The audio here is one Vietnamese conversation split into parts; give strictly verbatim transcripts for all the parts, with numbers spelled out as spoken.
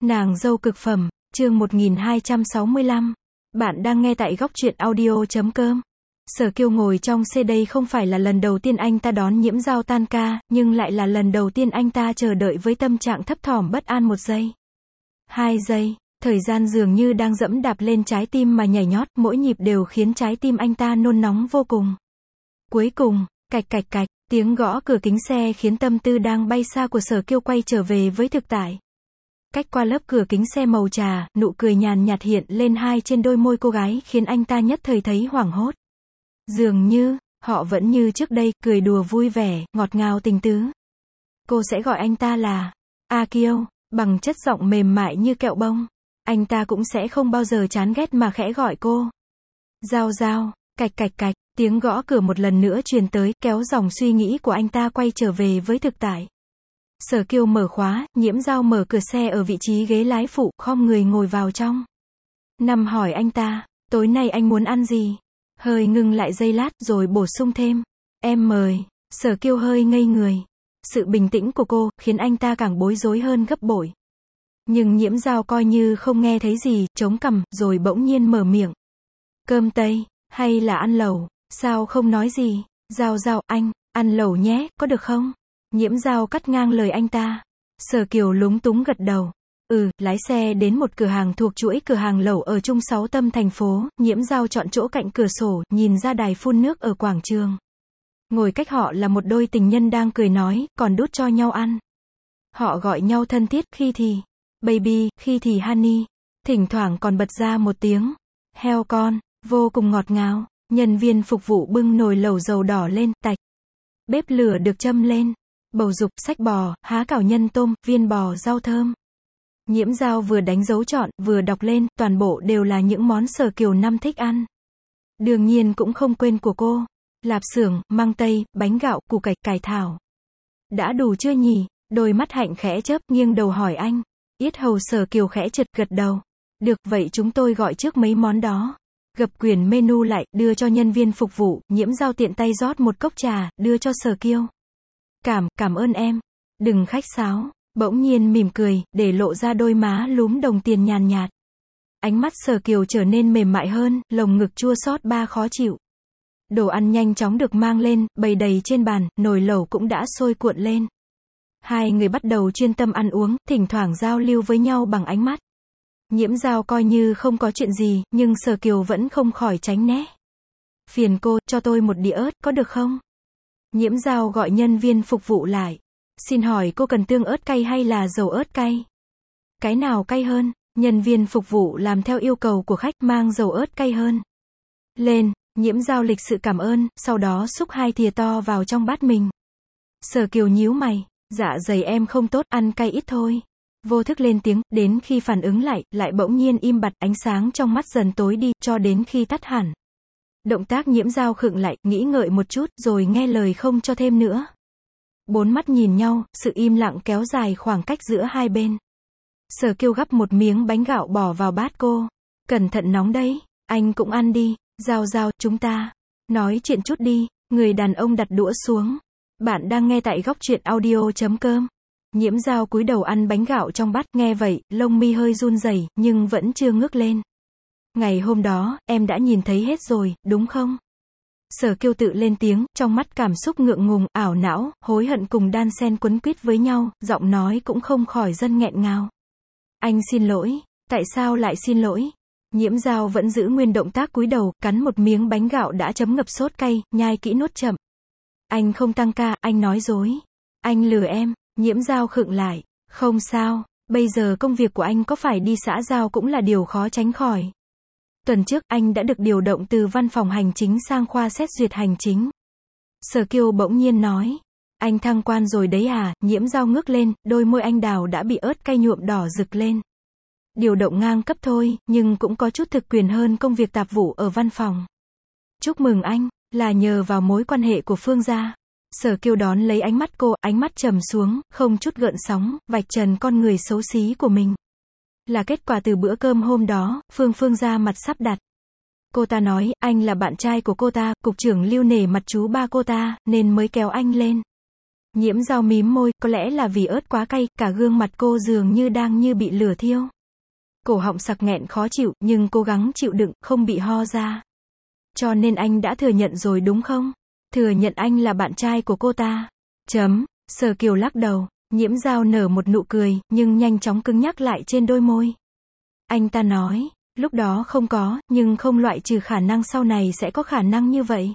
Nàng dâu cực phẩm, chương một nghìn hai trăm sáu mươi lăm. Bạn đang nghe tại góc truyện audio chấm com. Sở Kiều ngồi trong xe, đây không phải là lần đầu tiên anh ta đón Nhiễm Dao tan ca, nhưng lại là lần đầu tiên anh ta chờ đợi với tâm trạng thấp thỏm bất an. Một giây, hai giây, thời gian dường như đang dẫm đạp lên trái tim mà nhảy nhót, mỗi nhịp đều khiến trái tim anh ta nôn nóng vô cùng. Cuối cùng, cạch cạch cạch, tiếng gõ cửa kính xe khiến tâm tư đang bay xa của Sở Kiều quay trở về với thực tại. Cách qua lớp cửa kính xe màu trà, nụ cười nhàn nhạt hiện lên hai trên đôi môi cô gái khiến anh ta nhất thời thấy hoảng hốt. Dường như, họ vẫn như trước đây, cười đùa vui vẻ, ngọt ngào tình tứ. Cô sẽ gọi anh ta là A Kiều, bằng chất giọng mềm mại như kẹo bông. Anh ta cũng sẽ không bao giờ chán ghét mà khẽ gọi cô Dao Dao. Cạch cạch cạch, tiếng gõ cửa một lần nữa truyền tới, kéo dòng suy nghĩ của anh ta quay trở về với thực tại. Sở Kiều mở khóa, Nhiễm Dao mở cửa xe ở vị trí ghế lái phụ, khom người ngồi vào trong. Nằm hỏi anh ta, tối nay anh muốn ăn gì? Hơi ngừng lại giây lát, rồi bổ sung thêm, em mời. Sở Kiều hơi ngây người. Sự bình tĩnh của cô, khiến anh ta càng bối rối hơn gấp bội. Nhưng Nhiễm Dao coi như không nghe thấy gì, chống cằm, rồi bỗng nhiên mở miệng. Cơm Tây, hay là ăn lẩu? Sao không nói gì? Dao Dao, anh, ăn lẩu nhé, có được không? Nhiễm Dao cắt ngang lời anh ta. Sở Kiều lúng túng gật đầu. Ừ, lái xe đến một cửa hàng thuộc chuỗi cửa hàng lẩu ở trung sáu tâm thành phố. Nhiễm Dao chọn chỗ cạnh cửa sổ, nhìn ra đài phun nước ở quảng trường. Ngồi cách họ là một đôi tình nhân đang cười nói, còn đút cho nhau ăn. Họ gọi nhau thân thiết, khi thì baby, khi thì honey. Thỉnh thoảng còn bật ra một tiếng heo con, vô cùng ngọt ngào. Nhân viên phục vụ bưng nồi lẩu dầu đỏ lên, tạch. Bếp lửa được châm lên. Bầu dục, sách bò, há cảo nhân tôm, viên bò rau thơm. Nhiễm Dao vừa đánh dấu chọn, vừa đọc lên, toàn bộ đều là những món Sở Kiều năm thích ăn. Đương nhiên cũng không quên của cô. Lạp xưởng, măng tây, bánh gạo, củ cải, cải thảo. Đã đủ chưa nhỉ? Đôi mắt Hạnh khẽ chớp, nghiêng đầu hỏi anh. Yết hầu Sở Kiều khẽ trượt, gật đầu. Được, vậy chúng tôi gọi trước mấy món đó. Gập quyển menu lại, đưa cho nhân viên phục vụ. Nhiễm Dao tiện tay rót một cốc trà, đưa cho Sở Kiều. Cảm, cảm ơn em. Đừng khách sáo. Bỗng nhiên mỉm cười, để lộ ra đôi má lúm đồng tiền nhàn nhạt. Ánh mắt Sở Kiều trở nên mềm mại hơn, lồng ngực chua xót ba khó chịu. Đồ ăn nhanh chóng được mang lên, bày đầy trên bàn, nồi lẩu cũng đã sôi cuộn lên. Hai người bắt đầu chuyên tâm ăn uống, thỉnh thoảng giao lưu với nhau bằng ánh mắt. Nhiễm Dao coi như không có chuyện gì, nhưng Sở Kiều vẫn không khỏi tránh né. Phiền cô, cho tôi một đĩa ớt, có được không? Nhiễm Dao gọi nhân viên phục vụ lại. Xin hỏi cô cần tương ớt cay hay là dầu ớt cay? Cái nào cay hơn? Nhân viên phục vụ làm theo yêu cầu của khách, mang dầu ớt cay hơn lên. Nhiễm Dao lịch sự cảm ơn, sau đó xúc hai thìa to vào trong bát mình. Sở Kiều nhíu mày. Dạ dày em không tốt, ăn cay ít thôi. Vô thức lên tiếng, đến khi phản ứng lại, lại bỗng nhiên im bặt, ánh sáng trong mắt dần tối đi, cho đến khi tắt hẳn. Động tác Nhiễm Dao khựng lại, nghĩ ngợi một chút, rồi nghe lời không cho thêm nữa. Bốn mắt nhìn nhau, sự im lặng kéo dài khoảng cách giữa hai bên. Sở Kiều gắp một miếng bánh gạo bỏ vào bát cô. Cẩn thận nóng đấy, anh cũng ăn đi. Dao Dao, chúng ta nói chuyện chút đi. Người đàn ông đặt đũa xuống. Bạn đang nghe tại góc truyện audio chấm com. Nhiễm Dao cúi đầu ăn bánh gạo trong bát, nghe vậy, lông mi hơi run rẩy, nhưng vẫn chưa ngước lên. Ngày hôm đó, em đã nhìn thấy hết rồi, đúng không? Sở Kiều tự lên tiếng, trong mắt cảm xúc ngượng ngùng, ảo não, hối hận cùng đan xen quấn quýt với nhau, giọng nói cũng không khỏi dâng nghẹn ngào. Anh xin lỗi. Tại sao lại xin lỗi? Nhiễm Dao vẫn giữ nguyên động tác cúi đầu, cắn một miếng bánh gạo đã chấm ngập sốt cay, nhai kỹ nuốt chậm. Anh không tăng ca, anh nói dối. Anh lừa em. Nhiễm Dao khựng lại. Không sao, bây giờ công việc của anh có phải đi xã giao cũng là điều khó tránh khỏi. Tuần trước, anh đã được điều động từ văn phòng hành chính sang khoa xét duyệt hành chính. Sở Kiều bỗng nhiên nói. Anh thăng quan rồi đấy à? Nhiễm Dao ngước lên, đôi môi anh đào đã bị ớt cay nhuộm đỏ rực lên. Điều động ngang cấp thôi, nhưng cũng có chút thực quyền hơn công việc tạp vụ ở văn phòng. Chúc mừng anh, là nhờ vào mối quan hệ của Phương gia. Sở Kiều đón lấy ánh mắt cô, ánh mắt trầm xuống, không chút gợn sóng, vạch trần con người xấu xí của mình. Là kết quả từ bữa cơm hôm đó, Phương Phương gia mặt sắp đặt. Cô ta nói, anh là bạn trai của cô ta, cục trưởng Lưu nể mặt chú ba cô ta, nên mới kéo anh lên. Nhiễm Dao mím môi, có lẽ là vì ớt quá cay, cả gương mặt cô dường như đang như bị lửa thiêu. Cổ họng sặc nghẹn khó chịu, nhưng cố gắng chịu đựng, không bị ho ra. Cho nên anh đã thừa nhận rồi đúng không? Thừa nhận anh là bạn trai của cô ta. Chấm, Sở Kiều lắc đầu. Nhiễm Dao nở một nụ cười, nhưng nhanh chóng cứng nhắc lại trên đôi môi. Anh ta nói, lúc đó không có, nhưng không loại trừ khả năng sau này sẽ có khả năng như vậy.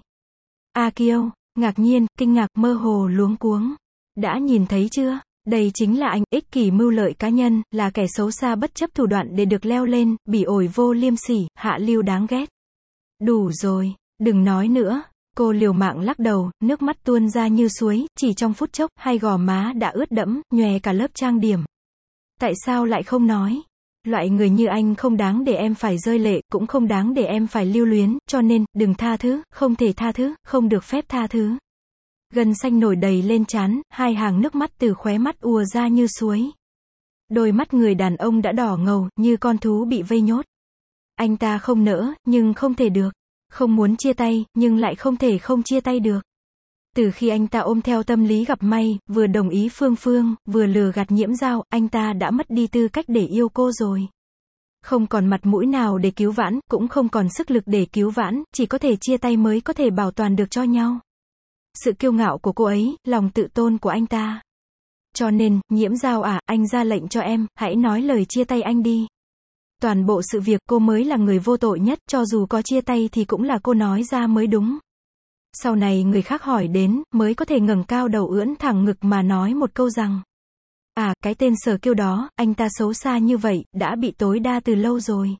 A Kiều, ngạc nhiên, kinh ngạc, mơ hồ luống cuống. Đã nhìn thấy chưa? Đây chính là anh, ích kỷ mưu lợi cá nhân, là kẻ xấu xa bất chấp thủ đoạn để được leo lên, bỉ ổi vô liêm sỉ, hạ lưu đáng ghét. Đủ rồi, đừng nói nữa. Cô liều mạng lắc đầu, nước mắt tuôn ra như suối, chỉ trong phút chốc, hai gò má đã ướt đẫm, nhòe cả lớp trang điểm. Tại sao lại không nói? Loại người như anh không đáng để em phải rơi lệ, cũng không đáng để em phải lưu luyến, cho nên, đừng tha thứ, không thể tha thứ, không được phép tha thứ. Gân xanh nổi đầy lên trán, hai hàng nước mắt từ khóe mắt ùa ra như suối. Đôi mắt người đàn ông đã đỏ ngầu, như con thú bị vây nhốt. Anh ta không nỡ, nhưng không thể được. Không muốn chia tay, nhưng lại không thể không chia tay được. Từ khi anh ta ôm theo tâm lý gặp may, vừa đồng ý Phương Phương, vừa lừa gạt Nhiễm Dao, anh ta đã mất đi tư cách để yêu cô rồi. Không còn mặt mũi nào để cứu vãn, cũng không còn sức lực để cứu vãn, chỉ có thể chia tay mới có thể bảo toàn được cho nhau. Sự kiêu ngạo của cô ấy, lòng tự tôn của anh ta. Cho nên, Nhiễm Dao à, anh ra lệnh cho em, hãy nói lời chia tay anh đi. Toàn bộ sự việc cô mới là người vô tội nhất, cho dù có chia tay thì cũng là cô nói ra mới đúng. Sau này người khác hỏi đến, mới có thể ngẩng cao đầu ưỡn thẳng ngực mà nói một câu rằng. À, cái tên Sở Kiêu đó, anh ta xấu xa như vậy, đã bị tối đa từ lâu rồi.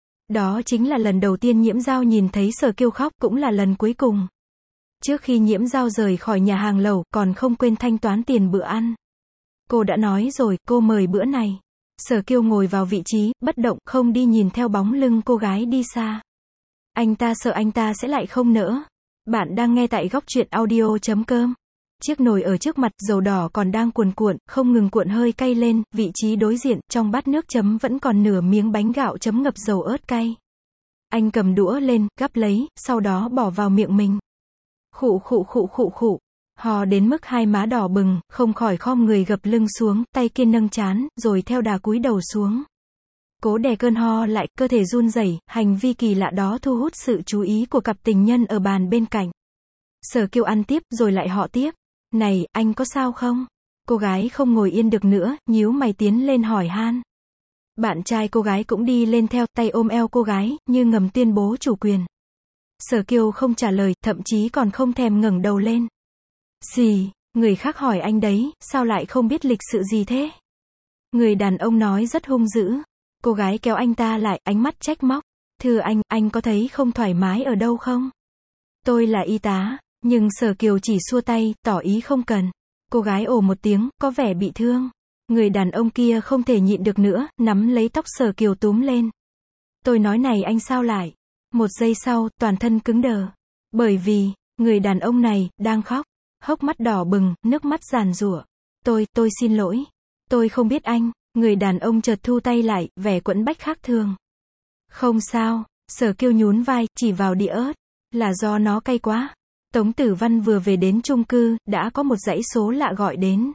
Đó chính là lần đầu tiên Nhiễm Dao nhìn thấy Sở Kiêu khóc, cũng là lần cuối cùng. Trước khi Nhiễm Dao rời khỏi nhà hàng lẩu, còn không quên thanh toán tiền bữa ăn. Cô đã nói rồi, cô mời bữa này. Sở Kiêu ngồi vào vị trí, bất động, không đi nhìn theo bóng lưng cô gái đi xa. Anh ta sợ anh ta sẽ lại không nỡ. Bạn đang nghe tại góc truyện audio chấm com. Chiếc nồi ở trước mặt, dầu đỏ còn đang cuồn cuộn, không ngừng cuộn hơi cay lên, vị trí đối diện, trong bát nước chấm vẫn còn nửa miếng bánh gạo chấm ngập dầu ớt cay. Anh cầm đũa lên, gắp lấy, sau đó bỏ vào miệng mình. Khụ khụ khụ khụ khụ. Hò đến mức hai má đỏ bừng, không khỏi khom người gập lưng xuống, tay kia nâng trán, rồi theo đà cúi đầu xuống. Cố đè cơn ho lại, cơ thể run rẩy, hành vi kỳ lạ đó thu hút sự chú ý của cặp tình nhân ở bàn bên cạnh. Sở Kiều ăn tiếp, rồi lại họ tiếp. Này, anh có sao không? Cô gái không ngồi yên được nữa, nhíu mày tiến lên hỏi han. Bạn trai cô gái cũng đi lên theo, tay ôm eo cô gái, như ngầm tuyên bố chủ quyền. Sở Kiều không trả lời, thậm chí còn không thèm ngẩng đầu lên. Gì, người khác hỏi anh đấy, sao lại không biết lịch sự gì thế? Người đàn ông nói rất hung dữ. Cô gái kéo anh ta lại, ánh mắt trách móc. Thưa anh, anh có thấy không thoải mái ở đâu không? Tôi là y tá, nhưng Sở Kiều chỉ xua tay, tỏ ý không cần. Cô gái ồ một tiếng, có vẻ bị thương. Người đàn ông kia không thể nhịn được nữa, nắm lấy tóc Sở Kiều túm lên. Tôi nói này anh sao lại? Một giây sau, toàn thân cứng đờ. Bởi vì, người đàn ông này, đang khóc. Hốc mắt đỏ bừng, nước mắt giàn giụa. Tôi, tôi xin lỗi. Tôi không biết anh. Người đàn ông chợt thu tay lại, vẻ quẫn bách khác thường. Không sao, Sở Kiều nhún vai, chỉ vào đĩa ớt. Là do nó cay quá. Tống Tử Văn vừa về đến chung cư, đã có một dãy số lạ gọi đến.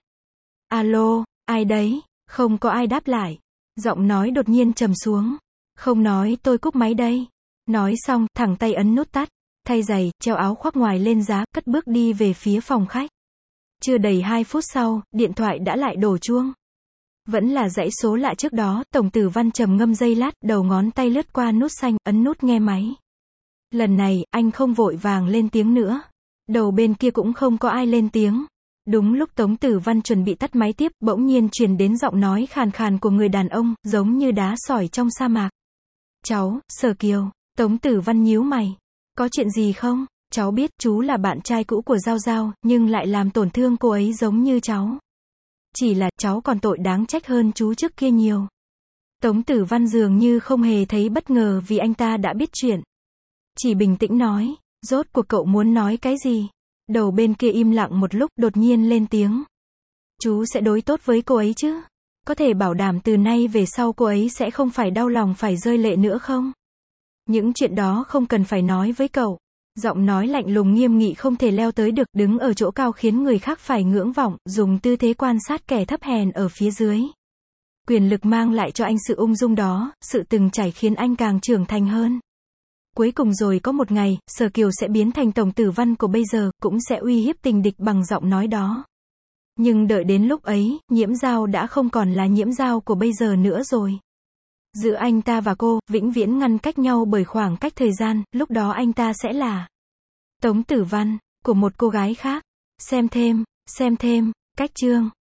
Alo, ai đấy? Không có ai đáp lại. Giọng nói đột nhiên trầm xuống. Không nói, tôi cúp máy đây. Nói xong, thẳng tay ấn nút tắt. Thay giày, treo áo khoác ngoài lên giá, cất bước đi về phía phòng khách. Chưa đầy hai phút sau, điện thoại đã lại đổ chuông. Vẫn là dãy số lạ trước đó, Tổng Tử Văn trầm ngâm giây lát, đầu ngón tay lướt qua nút xanh, ấn nút nghe máy. Lần này, anh không vội vàng lên tiếng nữa. Đầu bên kia cũng không có ai lên tiếng. Đúng lúc Tống Tử Văn chuẩn bị tắt máy tiếp, bỗng nhiên truyền đến giọng nói khàn khàn của người đàn ông, giống như đá sỏi trong sa mạc. Cháu, Sở Kiều. Tống Tử Văn nhíu mày. Có chuyện gì không? Cháu biết, chú là bạn trai cũ của Giao Giao, nhưng lại làm tổn thương cô ấy giống như cháu. Chỉ là, cháu còn tội đáng trách hơn chú trước kia nhiều. Tống Tử Văn dường như không hề thấy bất ngờ vì anh ta đã biết chuyện. Chỉ bình tĩnh nói, rốt cuộc cậu muốn nói cái gì? Đầu bên kia im lặng một lúc, đột nhiên lên tiếng. Chú sẽ đối tốt với cô ấy chứ? Có thể bảo đảm từ nay về sau cô ấy sẽ không phải đau lòng phải rơi lệ nữa không? Những chuyện đó không cần phải nói với cậu. Giọng nói lạnh lùng nghiêm nghị không thể leo tới được, đứng ở chỗ cao khiến người khác phải ngưỡng vọng, dùng tư thế quan sát kẻ thấp hèn ở phía dưới. Quyền lực mang lại cho anh sự ung dung đó, sự từng trải khiến anh càng trưởng thành hơn. Cuối cùng rồi có một ngày, Sở Kiều sẽ biến thành tổng tử văn của bây giờ, cũng sẽ uy hiếp tình địch bằng giọng nói đó. Nhưng đợi đến lúc ấy, Nhiễm Dao đã không còn là Nhiễm Dao của bây giờ nữa rồi. Giữa anh ta và cô, vĩnh viễn ngăn cách nhau bởi khoảng cách thời gian, lúc đó anh ta sẽ là Tống Tử Văn, của một cô gái khác. Xem thêm, xem thêm, cách chương.